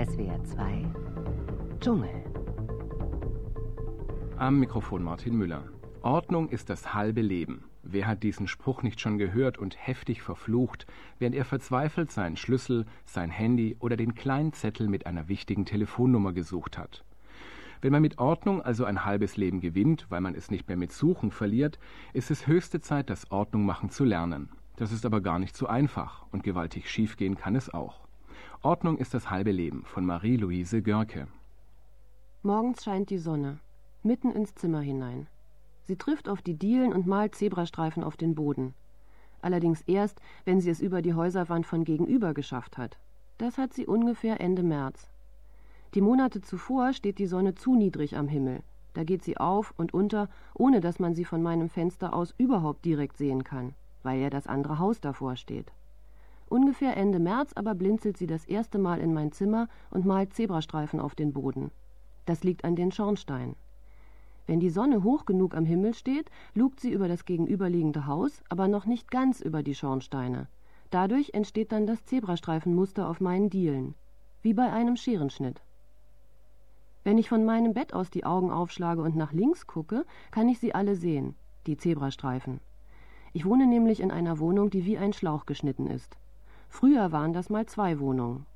SWR 2 Dschungel. Am Mikrofon Martin Müller. Ordnung ist das halbe Leben. Wer hat diesen Spruch nicht schon gehört und heftig verflucht, während er verzweifelt seinen Schlüssel, sein Handy oder den kleinen Zettel mit einer wichtigen Telefonnummer gesucht hat? Wenn man mit Ordnung also ein halbes Leben gewinnt, weil man es nicht mehr mit Suchen verliert, ist es höchste Zeit, das Ordnung machen zu lernen. Das ist aber gar nicht so einfach und gewaltig schiefgehen kann es auch. Ordnung ist das halbe Leben von Marie-Louise Görke. Morgens scheint die Sonne, mitten ins Zimmer hinein. Sie trifft auf die Dielen und malt Zebrastreifen auf den Boden. Allerdings erst, wenn sie es über die Häuserwand von gegenüber geschafft hat. Das hat sie ungefähr Ende März. Die Monate zuvor steht die Sonne zu niedrig am Himmel. Da geht sie auf und unter, ohne dass man sie von meinem Fenster aus überhaupt direkt sehen kann, weil ja das andere Haus davor steht. Ungefähr Ende März aber blinzelt sie das erste Mal in mein Zimmer und malt Zebrastreifen auf den Boden. Das liegt an den Schornsteinen. Wenn die Sonne hoch genug am Himmel steht, lugt sie über das gegenüberliegende Haus, aber noch nicht ganz über die Schornsteine. Dadurch entsteht dann das Zebrastreifenmuster auf meinen Dielen, wie bei einem Scherenschnitt. Wenn ich von meinem Bett aus die Augen aufschlage und nach links gucke, kann ich sie alle sehen, die Zebrastreifen. Ich wohne nämlich in einer Wohnung, die wie ein Schlauch geschnitten ist. Früher waren das mal 2 Wohnungen.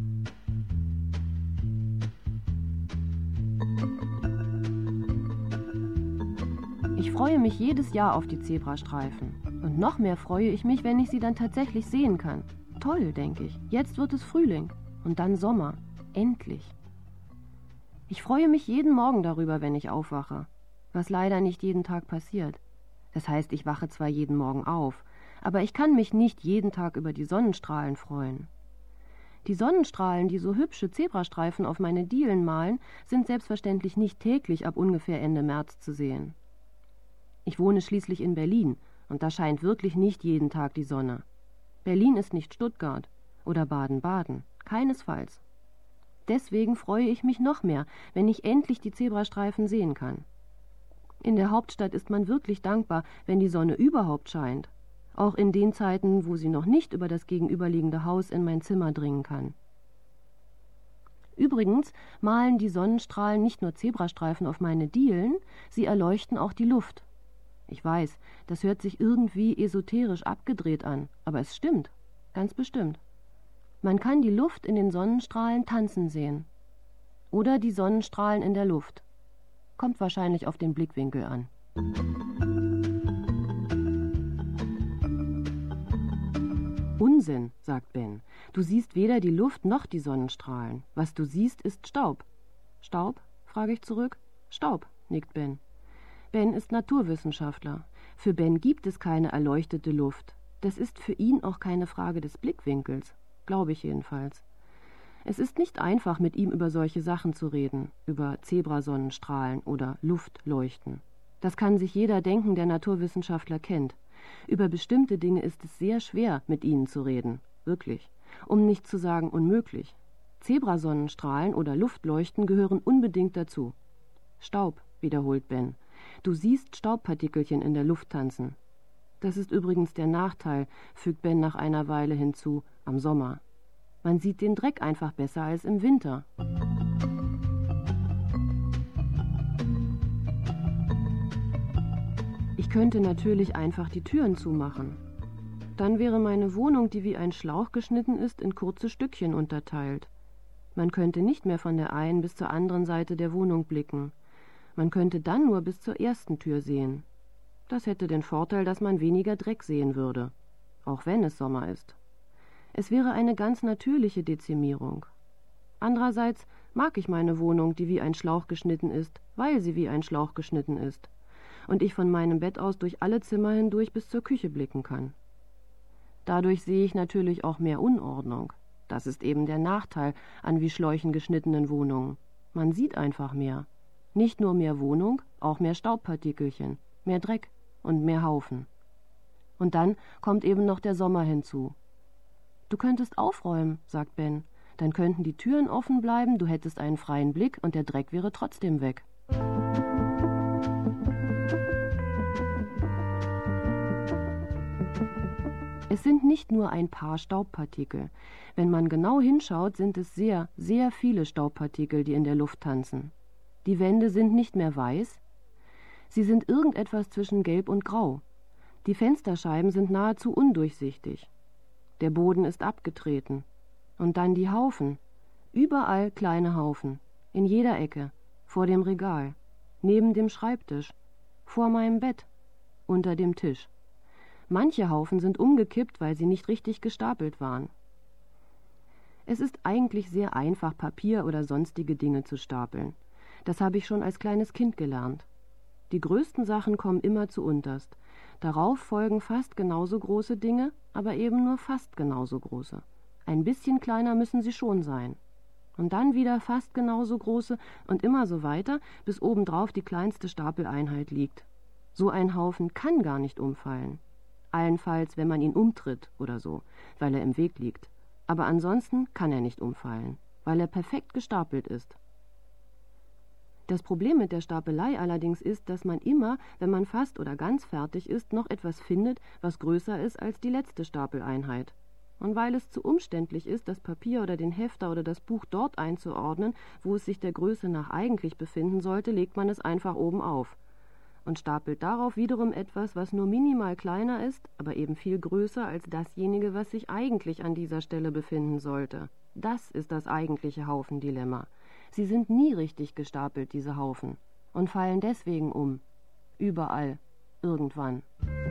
Ich freue mich jedes Jahr auf die Zebrastreifen. Und noch mehr freue ich mich, wenn ich sie dann tatsächlich sehen kann. Toll, denke ich. Jetzt wird es Frühling. Und dann Sommer. Endlich. Ich freue mich jeden Morgen darüber, wenn ich aufwache. Was leider nicht jeden Tag passiert. Das heißt, ich wache zwar jeden Morgen auf, aber ich kann mich nicht jeden Tag über die Sonnenstrahlen freuen. Die Sonnenstrahlen, die so hübsche Zebrastreifen auf meine Dielen malen, sind selbstverständlich nicht täglich ab ungefähr Ende März zu sehen. Ich wohne schließlich in Berlin und da scheint wirklich nicht jeden Tag die Sonne. Berlin ist nicht Stuttgart oder Baden-Baden, keinesfalls. Deswegen freue ich mich noch mehr, wenn ich endlich die Zebrastreifen sehen kann. In der Hauptstadt ist man wirklich dankbar, wenn die Sonne überhaupt scheint, auch in den Zeiten, wo sie noch nicht über das gegenüberliegende Haus in mein Zimmer dringen kann. Übrigens malen die Sonnenstrahlen nicht nur Zebrastreifen auf meine Dielen, sie erleuchten auch die Luft. Ich weiß, das hört sich irgendwie esoterisch abgedreht an, aber es stimmt, ganz bestimmt. Man kann die Luft in den Sonnenstrahlen tanzen sehen. Oder die Sonnenstrahlen in der Luft. Kommt wahrscheinlich auf den Blickwinkel an. Unsinn, sagt Ben. Du siehst weder die Luft noch die Sonnenstrahlen. Was du siehst, ist Staub. Staub? Frage ich zurück. Staub, nickt Ben. Ben ist Naturwissenschaftler. Für Ben gibt es keine erleuchtete Luft. Das ist für ihn auch keine Frage des Blickwinkels. Glaube ich jedenfalls. Es ist nicht einfach, mit ihm über solche Sachen zu reden, über Zebrasonnenstrahlen oder Luftleuchten. Das kann sich jeder denken, der Naturwissenschaftler kennt. Über bestimmte Dinge ist es sehr schwer, mit ihnen zu reden. Wirklich. Um nicht zu sagen unmöglich. Zebrasonnenstrahlen oder Luftleuchten gehören unbedingt dazu. Staub, wiederholt Ben. Du siehst Staubpartikelchen in der Luft tanzen. Das ist übrigens der Nachteil, fügt Ben nach einer Weile hinzu, am Sommer. Man sieht den Dreck einfach besser als im Winter. Ich könnte natürlich einfach die Türen zumachen. Dann wäre meine Wohnung, die wie ein Schlauch geschnitten ist, in kurze Stückchen unterteilt. Man könnte nicht mehr von der einen bis zur anderen Seite der Wohnung blicken. Man könnte dann nur bis zur ersten Tür sehen. Das hätte den Vorteil, dass man weniger Dreck sehen würde, auch wenn es Sommer ist. Es wäre eine ganz natürliche Dezimierung. Andererseits mag ich meine Wohnung, die wie ein Schlauch geschnitten ist, weil sie wie ein Schlauch geschnitten ist und ich von meinem Bett aus durch alle Zimmer hindurch bis zur Küche blicken kann. Dadurch sehe ich natürlich auch mehr Unordnung. Das ist eben der Nachteil an wie Schläuchen geschnittenen Wohnungen. Man sieht einfach mehr. Nicht nur mehr Wohnung, auch mehr Staubpartikelchen, mehr Dreck und mehr Haufen. Und dann kommt eben noch der Sommer hinzu. Du könntest aufräumen, sagt Ben. Dann könnten die Türen offen bleiben, du hättest einen freien Blick und der Dreck wäre trotzdem weg. Es sind nicht nur ein paar Staubpartikel. Wenn man genau hinschaut, sind es sehr, sehr viele Staubpartikel, die in der Luft tanzen. Die Wände sind nicht mehr weiß, sie sind irgendetwas zwischen Gelb und Grau. Die Fensterscheiben sind nahezu undurchsichtig. Der Boden ist abgetreten. Und dann die Haufen. Überall kleine Haufen. In jeder Ecke. Vor dem Regal. Neben dem Schreibtisch. Vor meinem Bett. Unter dem Tisch. Manche Haufen sind umgekippt, weil sie nicht richtig gestapelt waren. Es ist eigentlich sehr einfach, Papier oder sonstige Dinge zu stapeln. Das habe ich schon als kleines Kind gelernt. Die größten Sachen kommen immer zuunterst. Darauf folgen fast genauso große Dinge, aber eben nur fast genauso große. Ein bisschen kleiner müssen sie schon sein. Und dann wieder fast genauso große und immer so weiter, bis obendrauf die kleinste Stapeleinheit liegt. So ein Haufen kann gar nicht umfallen. Allenfalls, wenn man ihn umtritt oder so, weil er im Weg liegt. Aber ansonsten kann er nicht umfallen, weil er perfekt gestapelt ist. Das Problem mit der Stapelei allerdings ist, dass man immer, wenn man fast oder ganz fertig ist, noch etwas findet, was größer ist als die letzte Stapeleinheit. Und weil es zu umständlich ist, das Papier oder den Hefter oder das Buch dort einzuordnen, wo es sich der Größe nach eigentlich befinden sollte, legt man es einfach oben auf und stapelt darauf wiederum etwas, was nur minimal kleiner ist, aber eben viel größer als dasjenige, was sich eigentlich an dieser Stelle befinden sollte. Das ist das eigentliche Haufendilemma. Sie sind nie richtig gestapelt, diese Haufen, und fallen deswegen um. Überall. Irgendwann.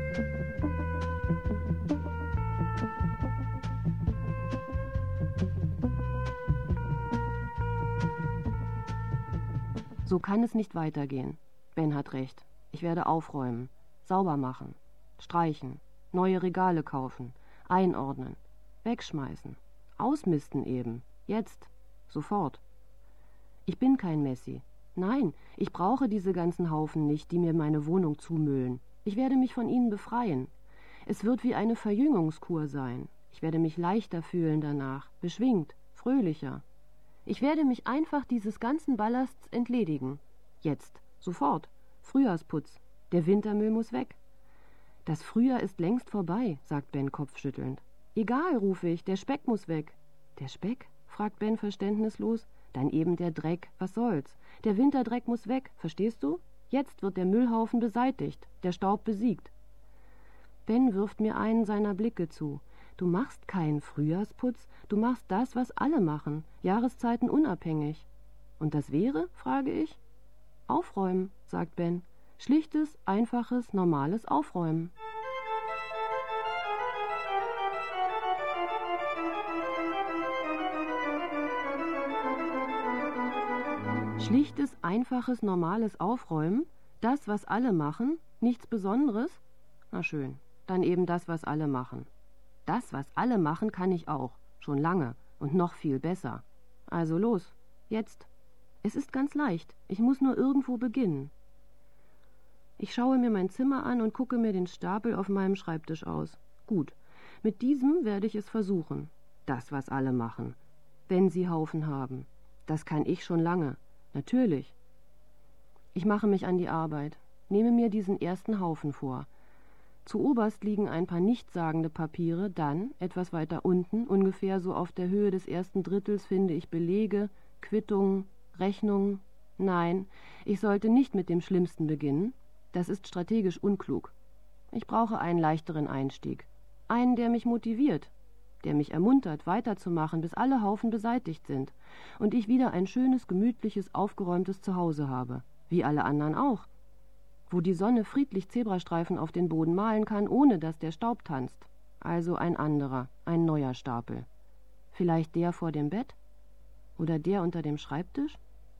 So kann es nicht weitergehen. Ben hat recht. Ich werde aufräumen, sauber machen, streichen, neue Regale kaufen, einordnen, wegschmeißen, ausmisten eben, jetzt, sofort. Ich bin kein Messi. Nein, ich brauche diese ganzen Haufen nicht, die mir meine Wohnung zumüllen. Ich werde mich von ihnen befreien. Es wird wie eine Verjüngungskur sein. Ich werde mich leichter fühlen danach, beschwingt, fröhlicher. Ich werde mich einfach dieses ganzen Ballasts entledigen. Jetzt, sofort. Frühjahrsputz. Der Wintermüll muss weg. Das Frühjahr ist längst vorbei, sagt Ben kopfschüttelnd. Egal, rufe ich, der Speck muss weg. Der Speck? Fragt Ben verständnislos. Dann eben der Dreck, was soll's? Der Winterdreck muss weg, verstehst du? Jetzt wird der Müllhaufen beseitigt, der Staub besiegt. Ben wirft mir einen seiner Blicke zu. Du machst keinen Frühjahrsputz, du machst das, was alle machen, Jahreszeiten unabhängig. Und das wäre, frage ich? Aufräumen, sagt Ben. Schlichtes, einfaches, normales Aufräumen. Schlichtes, einfaches, normales Aufräumen? Das, was alle machen? Nichts Besonderes? Na schön, dann eben das, was alle machen. Das, was alle machen, kann ich auch. Schon lange und noch viel besser. Also los, jetzt. Es ist ganz leicht. Ich muss nur irgendwo beginnen. Ich schaue mir mein Zimmer an und gucke mir den Stapel auf meinem Schreibtisch aus. Gut, mit diesem werde ich es versuchen. Das, was alle machen. Wenn sie Haufen haben. Das kann ich schon lange. Natürlich. Ich mache mich an die Arbeit, nehme mir diesen ersten Haufen vor. Zuoberst liegen ein paar nichtssagende Papiere, dann, etwas weiter unten, ungefähr so auf der Höhe des ersten Drittels, finde ich Belege, Quittungen, Rechnungen. Nein, ich sollte nicht mit dem Schlimmsten beginnen. Das ist strategisch unklug. Ich brauche einen leichteren Einstieg. Einen, der mich motiviert, der mich ermuntert, weiterzumachen, bis alle Haufen beseitigt sind und ich wieder ein schönes, gemütliches, aufgeräumtes Zuhause habe, wie alle anderen auch, wo die Sonne friedlich Zebrastreifen auf den Boden malen kann, ohne dass der Staub tanzt. Also ein anderer, ein neuer Stapel. Vielleicht der vor dem Bett? Oder der unter dem Schreibtisch?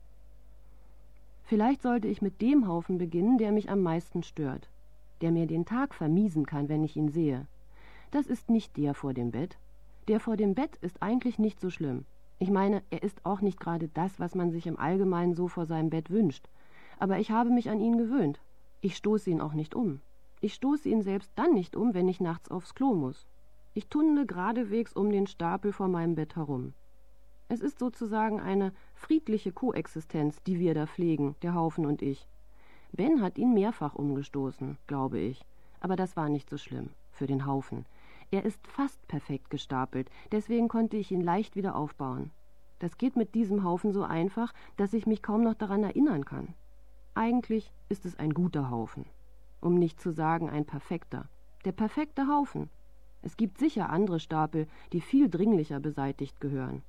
Vielleicht sollte ich mit dem Haufen beginnen, der mich am meisten stört, der mir den Tag vermiesen kann, wenn ich ihn sehe. Das ist nicht der vor dem Bett. Der vor dem Bett ist eigentlich nicht so schlimm. Ich meine, er ist auch nicht gerade das, was man sich im Allgemeinen so vor seinem Bett wünscht. Aber ich habe mich an ihn gewöhnt. Ich stoße ihn auch nicht um. Ich stoße ihn selbst dann nicht um, wenn ich nachts aufs Klo muss. Ich tunnle geradewegs um den Stapel vor meinem Bett herum. Es ist sozusagen eine friedliche Koexistenz, die wir da pflegen, der Haufen und ich. Ben hat ihn mehrfach umgestoßen, glaube ich. Aber das war nicht so schlimm, für den Haufen. Er ist fast perfekt gestapelt, deswegen konnte ich ihn leicht wieder aufbauen. Das geht mit diesem Haufen so einfach, dass ich mich kaum noch daran erinnern kann. Eigentlich ist es ein guter Haufen, um nicht zu sagen ein perfekter. Der perfekte Haufen. Es gibt sicher andere Stapel, die viel dringlicher beseitigt gehören.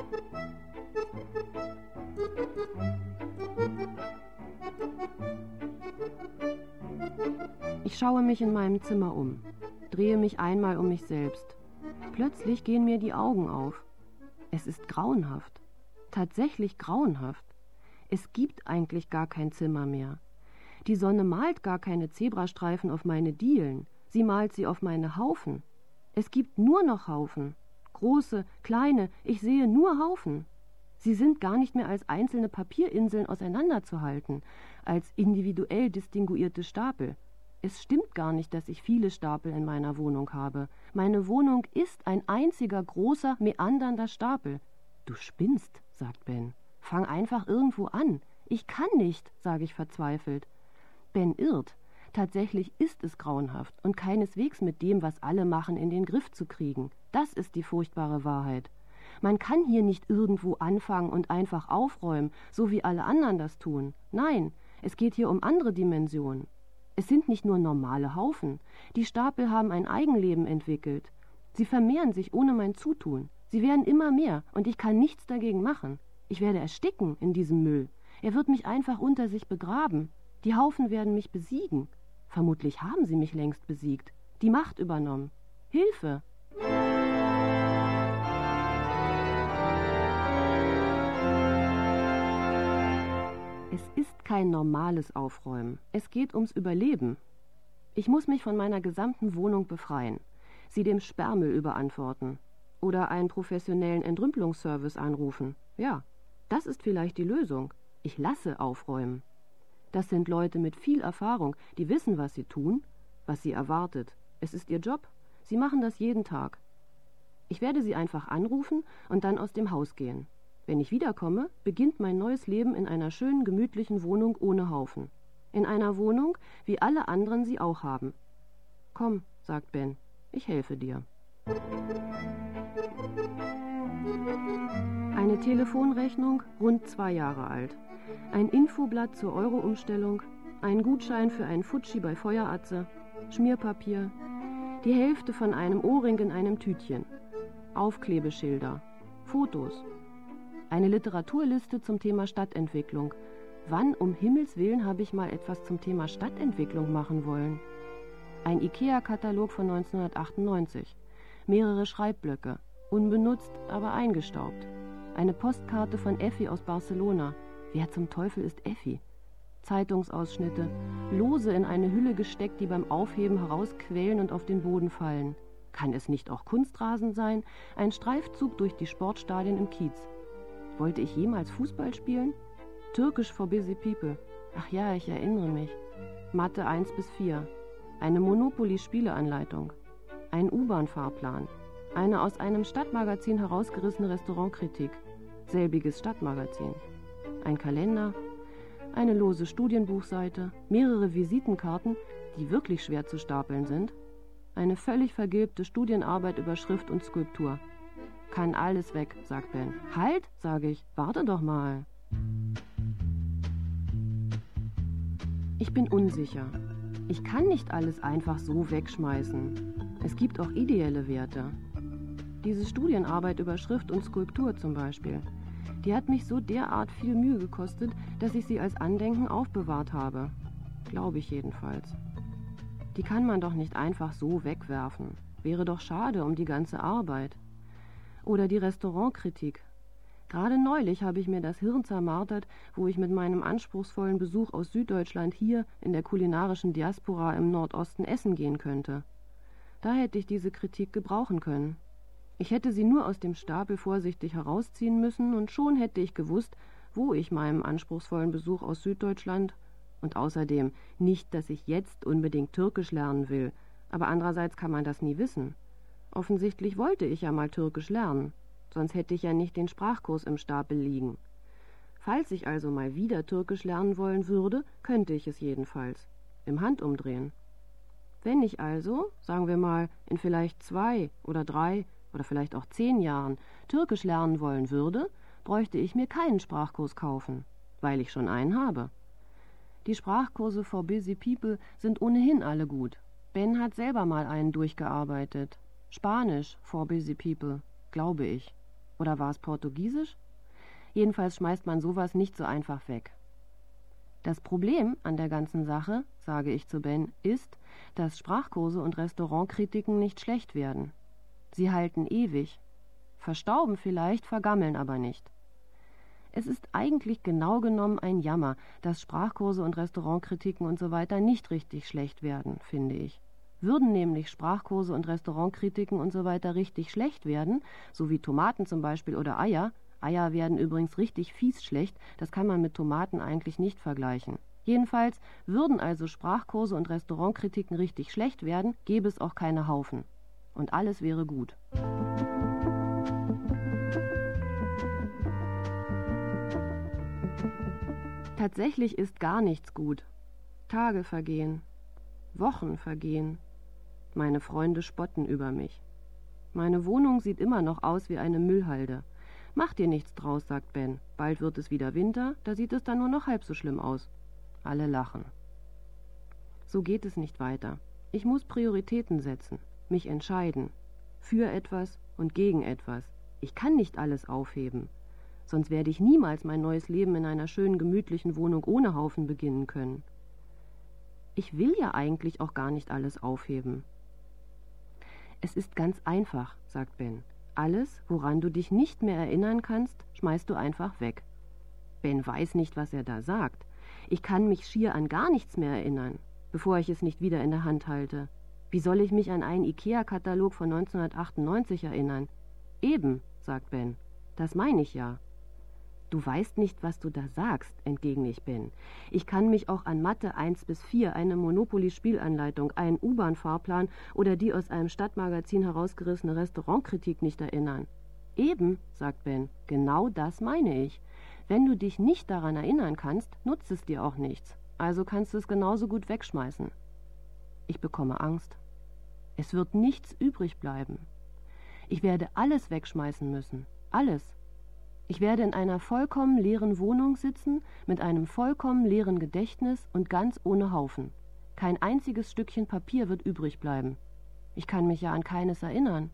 Ich schaue mich in meinem Zimmer um, drehe mich einmal um mich selbst. Plötzlich gehen mir die Augen auf. Es ist grauenhaft, tatsächlich grauenhaft. Es gibt eigentlich gar kein Zimmer mehr. Die Sonne malt gar keine Zebrastreifen auf meine Dielen, sie malt sie auf meine Haufen. Es gibt nur noch Haufen. Große, kleine, ich sehe nur Haufen. Sie sind gar nicht mehr als einzelne Papierinseln auseinanderzuhalten, als individuell distinguierte Stapel. Es stimmt gar nicht, dass ich viele Stapel in meiner Wohnung habe. Meine Wohnung ist ein einziger großer, meandernder Stapel. Du spinnst, sagt Ben. Fang einfach irgendwo an. Ich kann nicht, sage ich verzweifelt. Ben irrt. Tatsächlich ist es grauenhaft und keineswegs mit dem, was alle machen, in den Griff zu kriegen. Das ist die furchtbare Wahrheit. Man kann hier nicht irgendwo anfangen und einfach aufräumen, so wie alle anderen das tun. Nein, es geht hier um andere Dimensionen. Es sind nicht nur normale Haufen. Die Stapel haben ein Eigenleben entwickelt. Sie vermehren sich ohne mein Zutun. Sie werden immer mehr und ich kann nichts dagegen machen. Ich werde ersticken in diesem Müll. Er wird mich einfach unter sich begraben. Die Haufen werden mich besiegen. Vermutlich haben sie mich längst besiegt. Die Macht übernommen. Hilfe! Es ist kein normales Aufräumen. Es geht ums Überleben. Ich muss mich von meiner gesamten Wohnung befreien, sie dem Sperrmüll überantworten oder einen professionellen Entrümpelungsservice anrufen. Ja, das ist vielleicht die Lösung. Ich lasse aufräumen. Das sind Leute mit viel Erfahrung, die wissen, was sie tun, was sie erwartet. Es ist ihr Job. Sie machen das jeden Tag. Ich werde sie einfach anrufen und dann aus dem Haus gehen. Wenn ich wiederkomme, beginnt mein neues Leben in einer schönen, gemütlichen Wohnung ohne Haufen. In einer Wohnung, wie alle anderen sie auch haben. Komm, sagt Ben, ich helfe dir. Eine Telefonrechnung, rund 2 Jahre alt. Ein Infoblatt zur Euro-Umstellung, ein Gutschein für ein Futschi bei Feueratze, Schmierpapier, die Hälfte von einem Ohrring in einem Tütchen, Aufklebeschilder, Fotos, eine Literaturliste zum Thema Stadtentwicklung. Wann um Himmels Willen habe ich mal etwas zum Thema Stadtentwicklung machen wollen? Ein IKEA-Katalog von 1998, mehrere Schreibblöcke, unbenutzt, aber eingestaubt. Eine Postkarte von Effi aus Barcelona. Wer zum Teufel ist Effi? Zeitungsausschnitte, lose in eine Hülle gesteckt, die beim Aufheben herausquellen und auf den Boden fallen. Kann es nicht auch Kunstrasen sein? Ein Streifzug durch die Sportstadien im Kiez. Wollte ich jemals Fußball spielen? Türkisch for busy people. Ach ja, ich erinnere mich. Mathe 1-4. Eine Monopoly-Spieleanleitung. Ein U-Bahn-Fahrplan. Eine aus einem Stadtmagazin herausgerissene Restaurantkritik. Selbiges Stadtmagazin. Ein Kalender. Eine lose Studienbuchseite. Mehrere Visitenkarten, die wirklich schwer zu stapeln sind. Eine völlig vergilbte Studienarbeit über Schrift und Skulptur. Kann alles weg, sagt Ben. Halt, sage ich, warte doch mal. Ich bin unsicher. Ich kann nicht alles einfach so wegschmeißen. Es gibt auch ideelle Werte. Diese Studienarbeit über Schrift und Skulptur zum Beispiel, die hat mich so derart viel Mühe gekostet, dass ich sie als Andenken aufbewahrt habe. Glaube ich jedenfalls. Die kann man doch nicht einfach so wegwerfen. Wäre doch schade um die ganze Arbeit. Oder die Restaurantkritik. Gerade neulich habe ich mir das Hirn zermartert, wo ich mit meinem anspruchsvollen Besuch aus Süddeutschland hier in der kulinarischen Diaspora im Nordosten essen gehen könnte. Da hätte ich diese Kritik gebrauchen können. Ich hätte sie nur aus dem Stapel vorsichtig herausziehen müssen und schon hätte ich gewusst, wo ich meinem anspruchsvollen Besuch aus Süddeutschland und außerdem nicht, dass ich jetzt unbedingt Türkisch lernen will, aber andererseits kann man das nie wissen. Offensichtlich wollte ich ja mal Türkisch lernen, sonst hätte ich ja nicht den Sprachkurs im Stapel liegen. Falls ich also mal wieder Türkisch lernen wollen würde, könnte ich es jedenfalls. Im Handumdrehen. Wenn ich also, sagen wir mal, in vielleicht 2 oder 3 oder vielleicht auch 10 Jahren Türkisch lernen wollen würde, bräuchte ich mir keinen Sprachkurs kaufen, weil ich schon einen habe. Die Sprachkurse for Busy People sind ohnehin alle gut. Ben hat selber mal einen durchgearbeitet. Spanisch for Busy People, glaube ich. Oder war es Portugiesisch? Jedenfalls schmeißt man sowas nicht so einfach weg. Das Problem an der ganzen Sache, sage ich zu Ben, ist, dass Sprachkurse und Restaurantkritiken nicht schlecht werden. Sie halten ewig. Verstauben vielleicht, vergammeln aber nicht. Es ist eigentlich genau genommen ein Jammer, dass Sprachkurse und Restaurantkritiken und so weiter nicht richtig schlecht werden, finde ich. Würden nämlich Sprachkurse und Restaurantkritiken und so weiter richtig schlecht werden, so wie Tomaten zum Beispiel oder Eier werden übrigens richtig fies schlecht, das kann man mit Tomaten eigentlich nicht vergleichen. Jedenfalls würden also Sprachkurse und Restaurantkritiken richtig schlecht werden, gäbe es auch keine Haufen. Und alles wäre gut. Tatsächlich ist gar nichts gut. Tage vergehen, Wochen vergehen. Meine Freunde spotten über mich. Meine Wohnung sieht immer noch aus wie eine Müllhalde. Mach dir nichts draus, sagt Ben. Bald wird es wieder Winter, da sieht es dann nur noch halb so schlimm aus. Alle lachen. So geht es nicht weiter. Ich muss Prioritäten setzen, mich entscheiden. Für etwas und gegen etwas. Ich kann nicht alles aufheben. Sonst werde ich niemals mein neues Leben in einer schönen, gemütlichen Wohnung ohne Haufen beginnen können. Ich will ja eigentlich auch gar nicht alles aufheben. Es ist ganz einfach, sagt Ben. Alles, woran du dich nicht mehr erinnern kannst, schmeißt du einfach weg. Ben weiß nicht, was er da sagt. Ich kann mich schier an gar nichts mehr erinnern, bevor ich es nicht wieder in der Hand halte. Wie soll ich mich an einen IKEA-Katalog von 1998 erinnern? Eben, sagt Ben. Das meine ich ja. Du weißt nicht, was du da sagst, entgegne ich Ben. Ich kann mich auch an Mathe 1-4, eine Monopoly-Spielanleitung, einen U-Bahn-Fahrplan oder die aus einem Stadtmagazin herausgerissene Restaurantkritik nicht erinnern. Eben, sagt Ben, genau das meine ich. Wenn du dich nicht daran erinnern kannst, nutzt es dir auch nichts. Also kannst du es genauso gut wegschmeißen. Ich bekomme Angst. Es wird nichts übrig bleiben. Ich werde alles wegschmeißen müssen. Alles. Ich werde in einer vollkommen leeren Wohnung sitzen, mit einem vollkommen leeren Gedächtnis und ganz ohne Haufen. Kein einziges Stückchen Papier wird übrig bleiben. Ich kann mich ja an keines erinnern.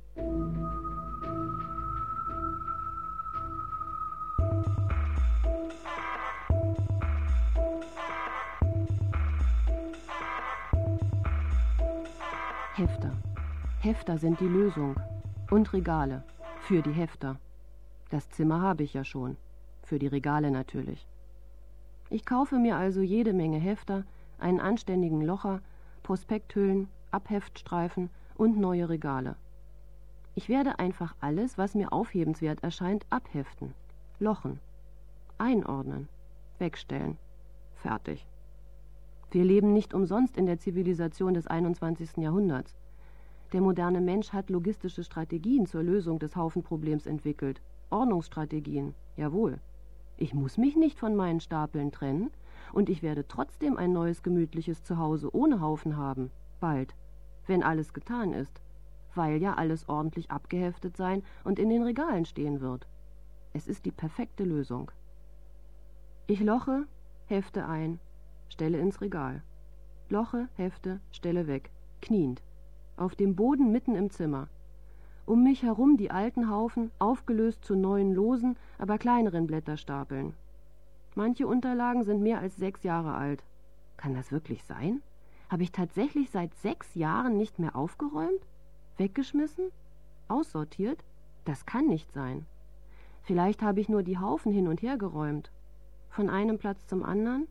Hefter. Hefter sind die Lösung. Und Regale. Für die Hefter. Das Zimmer habe ich ja schon. Für die Regale natürlich. Ich kaufe mir also jede Menge Hefter, einen anständigen Locher, Prospekthüllen, Abheftstreifen und neue Regale. Ich werde einfach alles, was mir aufhebenswert erscheint, abheften, lochen, einordnen, wegstellen. Fertig. Wir leben nicht umsonst in der Zivilisation des 21. Jahrhunderts. Der moderne Mensch hat logistische Strategien zur Lösung des Haufenproblems entwickelt. Ordnungsstrategien, jawohl. Ich muss mich nicht von meinen Stapeln trennen und ich werde trotzdem ein neues gemütliches Zuhause ohne Haufen haben, bald, wenn alles getan ist, weil ja alles ordentlich abgeheftet sein und in den Regalen stehen wird. Es ist die perfekte Lösung. Ich loche, hefte ein, stelle ins Regal. Loche, hefte, stelle weg, kniend. Auf dem Boden mitten im Zimmer. Um mich herum die alten Haufen, aufgelöst zu neuen losen, aber kleineren Blätterstapeln. Manche Unterlagen sind mehr als 6 Jahre alt. Kann das wirklich sein? Habe ich tatsächlich seit 6 Jahren nicht mehr aufgeräumt? Weggeschmissen? Aussortiert? Das kann nicht sein. Vielleicht habe ich nur die Haufen hin und her geräumt. Von einem Platz zum anderen?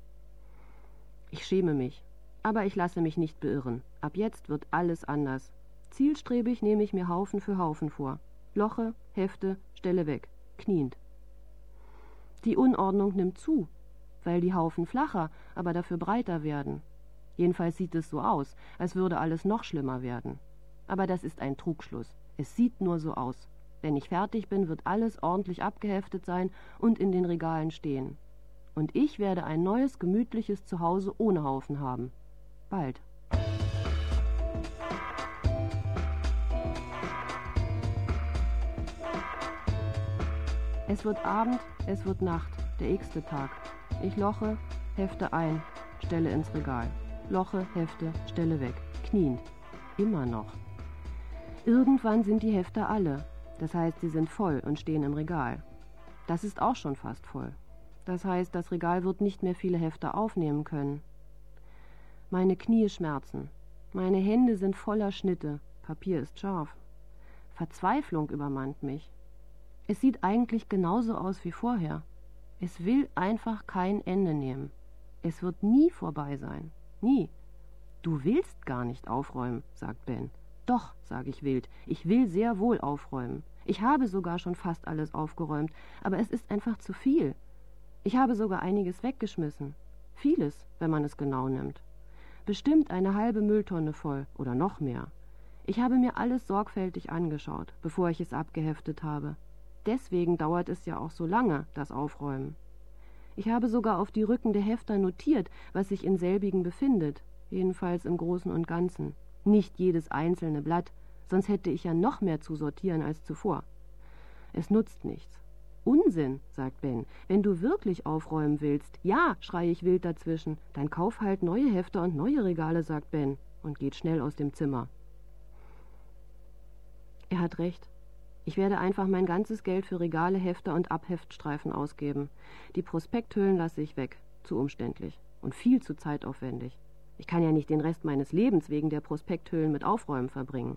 Ich schäme mich. Aber ich lasse mich nicht beirren. Ab jetzt wird alles anders. Zielstrebig nehme ich mir Haufen für Haufen vor. Loche, hefte, stelle weg, kniend. Die Unordnung nimmt zu, weil die Haufen flacher, aber dafür breiter werden. Jedenfalls sieht es so aus, als würde alles noch schlimmer werden. Aber das ist ein Trugschluss. Es sieht nur so aus. Wenn ich fertig bin, wird alles ordentlich abgeheftet sein und in den Regalen stehen. Und ich werde ein neues, gemütliches Zuhause ohne Haufen haben. Bald. Es wird Abend, es wird Nacht, der x-te Tag. Ich loche, hefte ein, stelle ins Regal. Loche, hefte, stelle weg. Kniend. Immer noch. Irgendwann sind die Hefte alle. Das heißt, sie sind voll und stehen im Regal. Das ist auch schon fast voll. Das heißt, das Regal wird nicht mehr viele Hefte aufnehmen können. Meine Knie schmerzen. Meine Hände sind voller Schnitte. Papier ist scharf. Verzweiflung übermannt mich. Es sieht eigentlich genauso aus wie vorher. Es will einfach kein Ende nehmen. Es wird nie vorbei sein. Nie. Du willst gar nicht aufräumen, sagt Ben. Doch, sage ich wild. Ich will sehr wohl aufräumen. Ich habe sogar schon fast alles aufgeräumt, aber es ist einfach zu viel. Ich habe sogar einiges weggeschmissen. Vieles, wenn man es genau nimmt. Bestimmt eine halbe Mülltonne voll oder noch mehr. Ich habe mir alles sorgfältig angeschaut, bevor ich es abgeheftet habe. Deswegen dauert es ja auch so lange, das Aufräumen. Ich habe sogar auf die Rücken der Hefter notiert, was sich in selbigen befindet, jedenfalls im Großen und Ganzen. Nicht jedes einzelne Blatt, sonst hätte ich ja noch mehr zu sortieren als zuvor. Es nutzt nichts. Unsinn, sagt Ben. Wenn du wirklich aufräumen willst, ja, schreie ich wild dazwischen, dann kauf halt neue Hefter und neue Regale, sagt Ben und geht schnell aus dem Zimmer. Er hat recht. Ich werde einfach mein ganzes Geld für Regale, Hefter und Abheftstreifen ausgeben. Die Prospekthüllen lasse ich weg. Zu umständlich und viel zu zeitaufwendig. Ich kann ja nicht den Rest meines Lebens wegen der Prospekthüllen mit Aufräumen verbringen.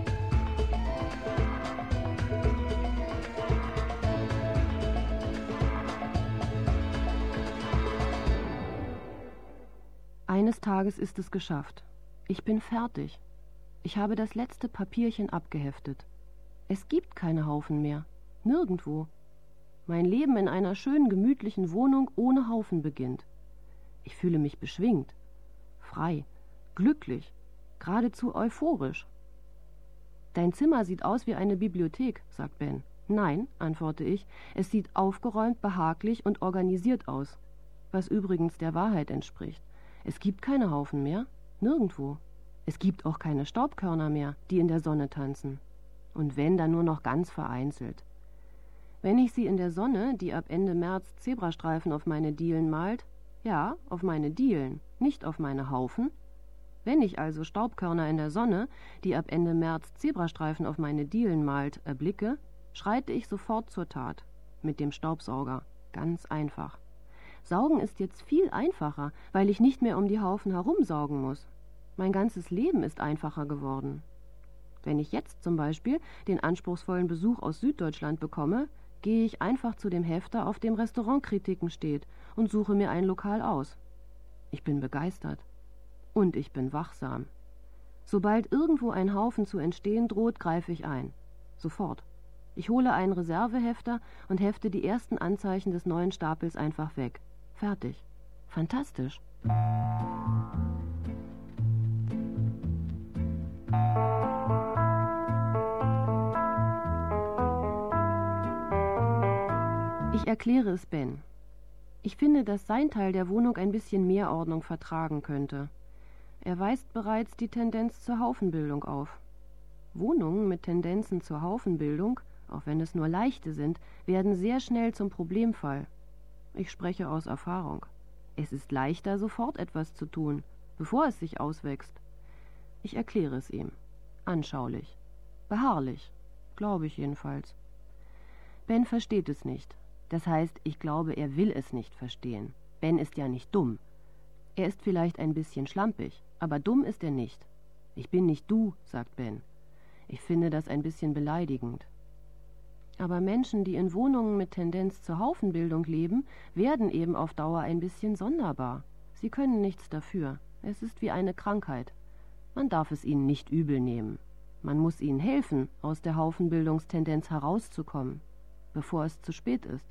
Eines Tages ist es geschafft. Ich bin fertig. Ich habe das letzte Papierchen abgeheftet. Es gibt keine Haufen mehr. Nirgendwo. Mein Leben in einer schönen, gemütlichen Wohnung ohne Haufen beginnt. Ich fühle mich beschwingt, frei, glücklich, geradezu euphorisch. Dein Zimmer sieht aus wie eine Bibliothek, sagt Ben. Nein, antworte ich, es sieht aufgeräumt, behaglich und organisiert aus. Was übrigens der Wahrheit entspricht. Es gibt keine Haufen mehr, nirgendwo. Es gibt auch keine Staubkörner mehr, die in der Sonne tanzen. Und wenn, dann nur noch ganz vereinzelt. Wenn ich sie in der Sonne, die ab Ende März Zebrastreifen auf meine Dielen malt, ja, auf meine Dielen, nicht auf meine Haufen. Wenn ich also Staubkörner in der Sonne, die ab Ende März Zebrastreifen auf meine Dielen malt, erblicke, schreite ich sofort zur Tat. Mit dem Staubsauger. Ganz einfach. Saugen ist jetzt viel einfacher, weil ich nicht mehr um die Haufen herumsaugen muss. Mein ganzes Leben ist einfacher geworden. Wenn ich jetzt zum Beispiel den anspruchsvollen Besuch aus Süddeutschland bekomme, gehe ich einfach zu dem Hefter, auf dem Restaurantkritiken steht, und suche mir ein Lokal aus. Ich bin begeistert. Und ich bin wachsam. Sobald irgendwo ein Haufen zu entstehen droht, greife ich ein. Sofort. Ich hole einen Reservehefter und hefte die ersten Anzeichen des neuen Stapels einfach weg. Fertig. Fantastisch. Ich erkläre es Ben. Ich finde, dass sein Teil der Wohnung ein bisschen mehr Ordnung vertragen könnte. Er weist bereits die Tendenz zur Haufenbildung auf. Wohnungen mit Tendenzen zur Haufenbildung, auch wenn es nur leichte sind, werden sehr schnell zum Problemfall. Ich spreche aus Erfahrung. Es ist leichter, sofort etwas zu tun, bevor es sich auswächst. Ich erkläre es ihm. Anschaulich. Beharrlich. Glaube ich jedenfalls. Ben versteht es nicht. Das heißt, ich glaube, er will es nicht verstehen. Ben ist ja nicht dumm. Er ist vielleicht ein bisschen schlampig, aber dumm ist er nicht. Ich bin nicht du, sagt Ben. Ich finde das ein bisschen beleidigend. Aber Menschen, die in Wohnungen mit Tendenz zur Haufenbildung leben, werden eben auf Dauer ein bisschen sonderbar. Sie können nichts dafür. Es ist wie eine Krankheit. Man darf es ihnen nicht übel nehmen. Man muss ihnen helfen, aus der Haufenbildungstendenz herauszukommen, bevor es zu spät ist.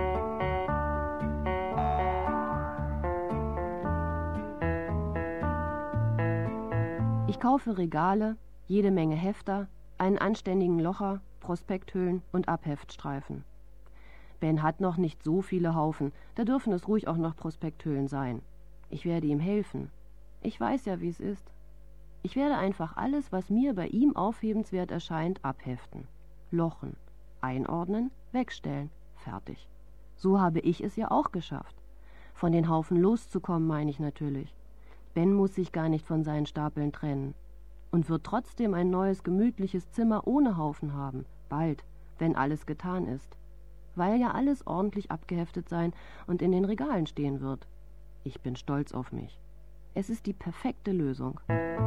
Ich kaufe Regale, jede Menge Hefter, einen anständigen Locher, Prospekthüllen und Abheftstreifen. Ben hat noch nicht so viele Haufen, da dürfen es ruhig auch noch Prospekthüllen sein. Ich werde ihm helfen. Ich weiß ja, wie es ist. Ich werde einfach alles, was mir bei ihm aufhebenswert erscheint, abheften, lochen, einordnen, wegstellen. Fertig. So habe ich es ja auch geschafft. Von den Haufen loszukommen, meine ich natürlich. Ben muss sich gar nicht von seinen Stapeln trennen und wird trotzdem ein neues, gemütliches Zimmer ohne Haufen haben, bald, wenn alles getan ist. Weil ja alles ordentlich abgeheftet sein und in den Regalen stehen wird. Ich bin stolz auf mich. Es ist die perfekte Lösung.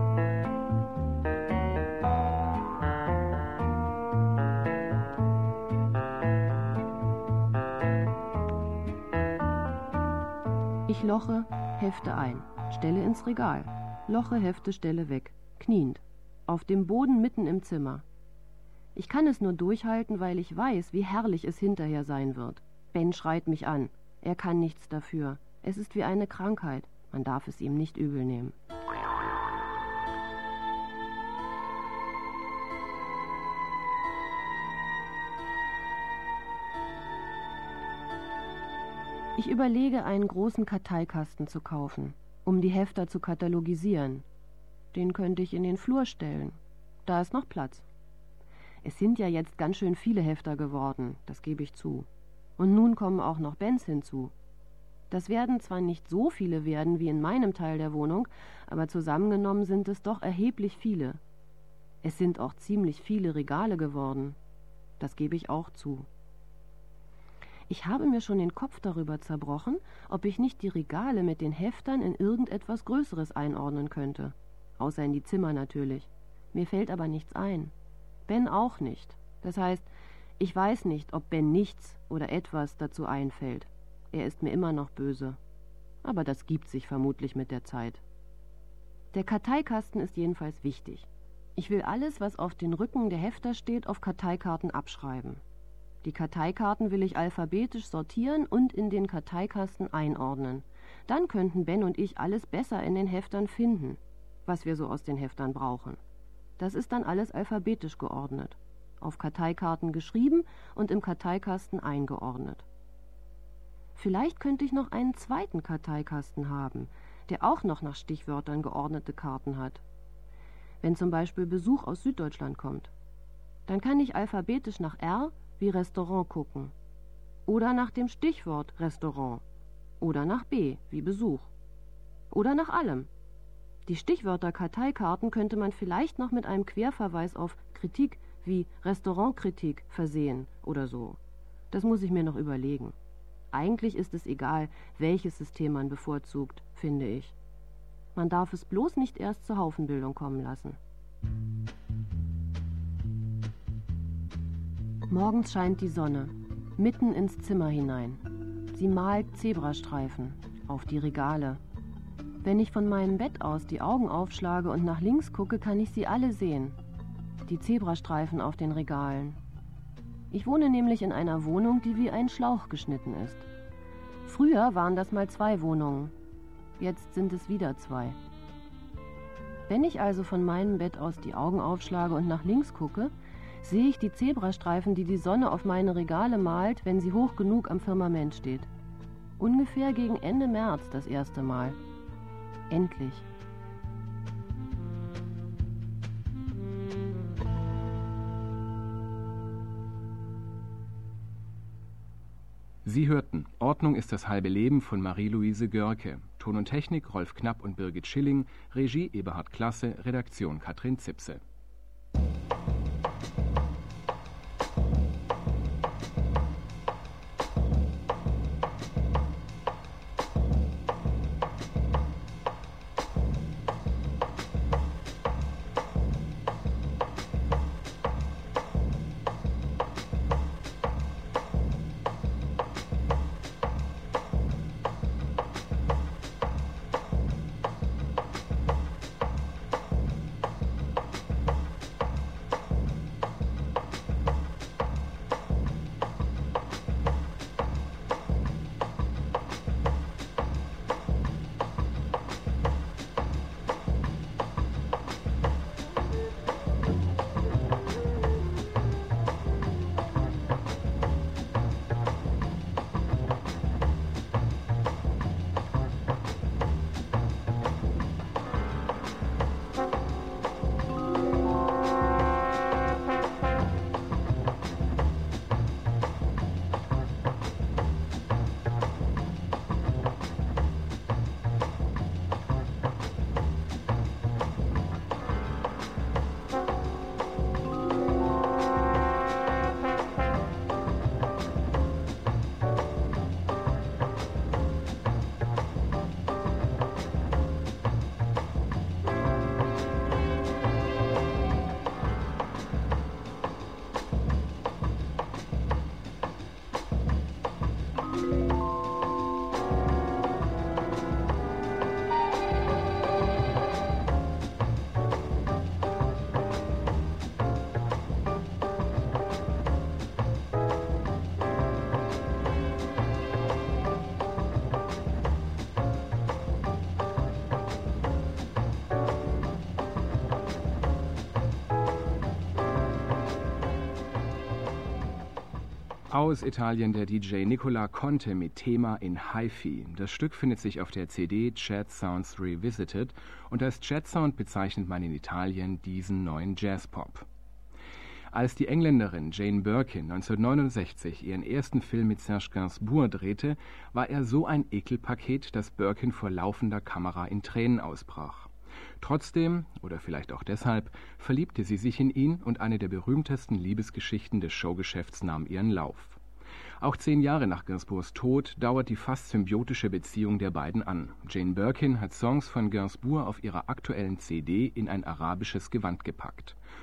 Ich loche, Hefte ein, stelle ins Regal. Loche, Hefte, stelle weg, kniend. Auf dem Boden mitten im Zimmer. Ich kann es nur durchhalten, weil ich weiß, wie herrlich es hinterher sein wird. Ben schreit mich an. Er kann nichts dafür. Es ist wie eine Krankheit. Man darf es ihm nicht übel nehmen. Ich überlege, einen großen Karteikasten zu kaufen, um die Hefter zu katalogisieren. Den könnte ich in den Flur stellen. Da ist noch Platz. Es sind ja jetzt ganz schön viele Hefter geworden, das gebe ich zu. Und nun kommen auch noch Bens hinzu. Das werden zwar nicht so viele werden wie in meinem Teil der Wohnung, aber zusammengenommen sind es doch erheblich viele. Es sind auch ziemlich viele Regale geworden. Das gebe ich auch zu. Ich habe mir schon den Kopf darüber zerbrochen, ob ich nicht die Regale mit den Heftern in irgendetwas Größeres einordnen könnte. Außer in die Zimmer natürlich. Mir fällt aber nichts ein. Ben auch nicht. Das heißt, ich weiß nicht, ob Ben nichts oder etwas dazu einfällt. Er ist mir immer noch böse. Aber das gibt sich vermutlich mit der Zeit. Der Karteikasten ist jedenfalls wichtig. Ich will alles, was auf den Rücken der Hefter steht, auf Karteikarten abschreiben. Die Karteikarten will ich alphabetisch sortieren und in den Karteikasten einordnen. Dann könnten Ben und ich alles besser in den Heftern finden, was wir so aus den Heftern brauchen. Das ist dann alles alphabetisch geordnet, auf Karteikarten geschrieben und im Karteikasten eingeordnet. Vielleicht könnte ich noch einen zweiten Karteikasten haben, der auch noch nach Stichwörtern geordnete Karten hat. Wenn zum Beispiel Besuch aus Süddeutschland kommt, dann kann ich alphabetisch nach R wie Restaurant gucken. Oder nach dem Stichwort Restaurant. Oder nach B wie Besuch. Oder nach allem. Die Stichwörter Karteikarten könnte man vielleicht noch mit einem Querverweis auf Kritik wie Restaurantkritik versehen oder so. Das muss ich mir noch überlegen. Eigentlich ist es egal, welches System man bevorzugt, finde ich. Man darf es bloß nicht erst zur Haufenbildung kommen lassen. Morgens scheint die Sonne, mitten ins Zimmer hinein. Sie malt Zebrastreifen auf die Regale. Wenn ich von meinem Bett aus die Augen aufschlage und nach links gucke, kann ich sie alle sehen. Die Zebrastreifen auf den Regalen. Ich wohne nämlich in einer Wohnung, die wie ein Schlauch geschnitten ist. Früher waren das mal 2 Wohnungen. Jetzt sind es wieder 2. Wenn ich also von meinem Bett aus die Augen aufschlage und nach links gucke, sehe ich die Zebrastreifen, die die Sonne auf meine Regale malt, wenn sie hoch genug am Firmament steht. Ungefähr gegen Ende März das erste Mal. Endlich. Sie hörten Ordnung ist das halbe Leben von Marie-Louise Görke. Ton und Technik Rolf Knapp und Birgit Schilling. Regie Eberhard Klasse. Redaktion Katrin Zipse. Aus Italien der DJ Nicola Conte mit Thema in Hi-Fi. Das Stück findet sich auf der CD Jazz Sounds Revisited und als Jazz-Sound bezeichnet man in Italien diesen neuen Jazz-Pop. Als die Engländerin Jane Birkin 1969 ihren ersten Film mit Serge Gainsbourg drehte, war er so ein Ekelpaket, dass Birkin vor laufender Kamera in Tränen ausbrach. Trotzdem, oder vielleicht auch deshalb, verliebte sie sich in ihn und eine der berühmtesten Liebesgeschichten des Showgeschäfts nahm ihren Lauf. Auch 10 Jahre nach Gainsbourgs Tod dauert die fast symbiotische Beziehung der beiden an. Jane Birkin hat Songs von Gainsbourg auf ihrer aktuellen CD in ein arabisches Gewand gepackt.